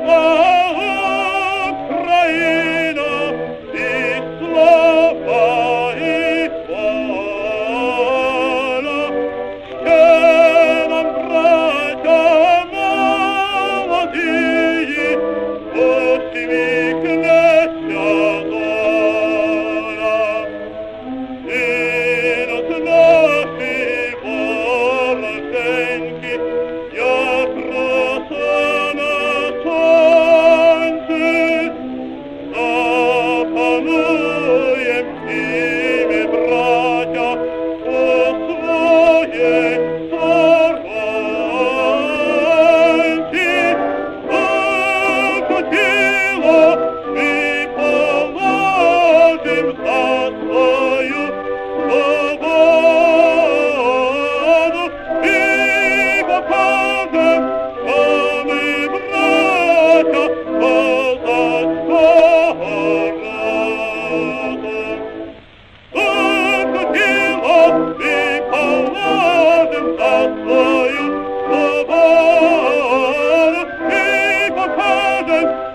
Україно, і слава, і воля, ще нам, браття молодії, усміхнеться доля. Ідуть наші вороженьки, як роса на сонці, запануєм всі ми, браття, у своїй сторонці. Душу тіло ми положим за свою свободу і покажем, що ми браття козацького роду. Душу тіло ми положим за свою свободу і покажем,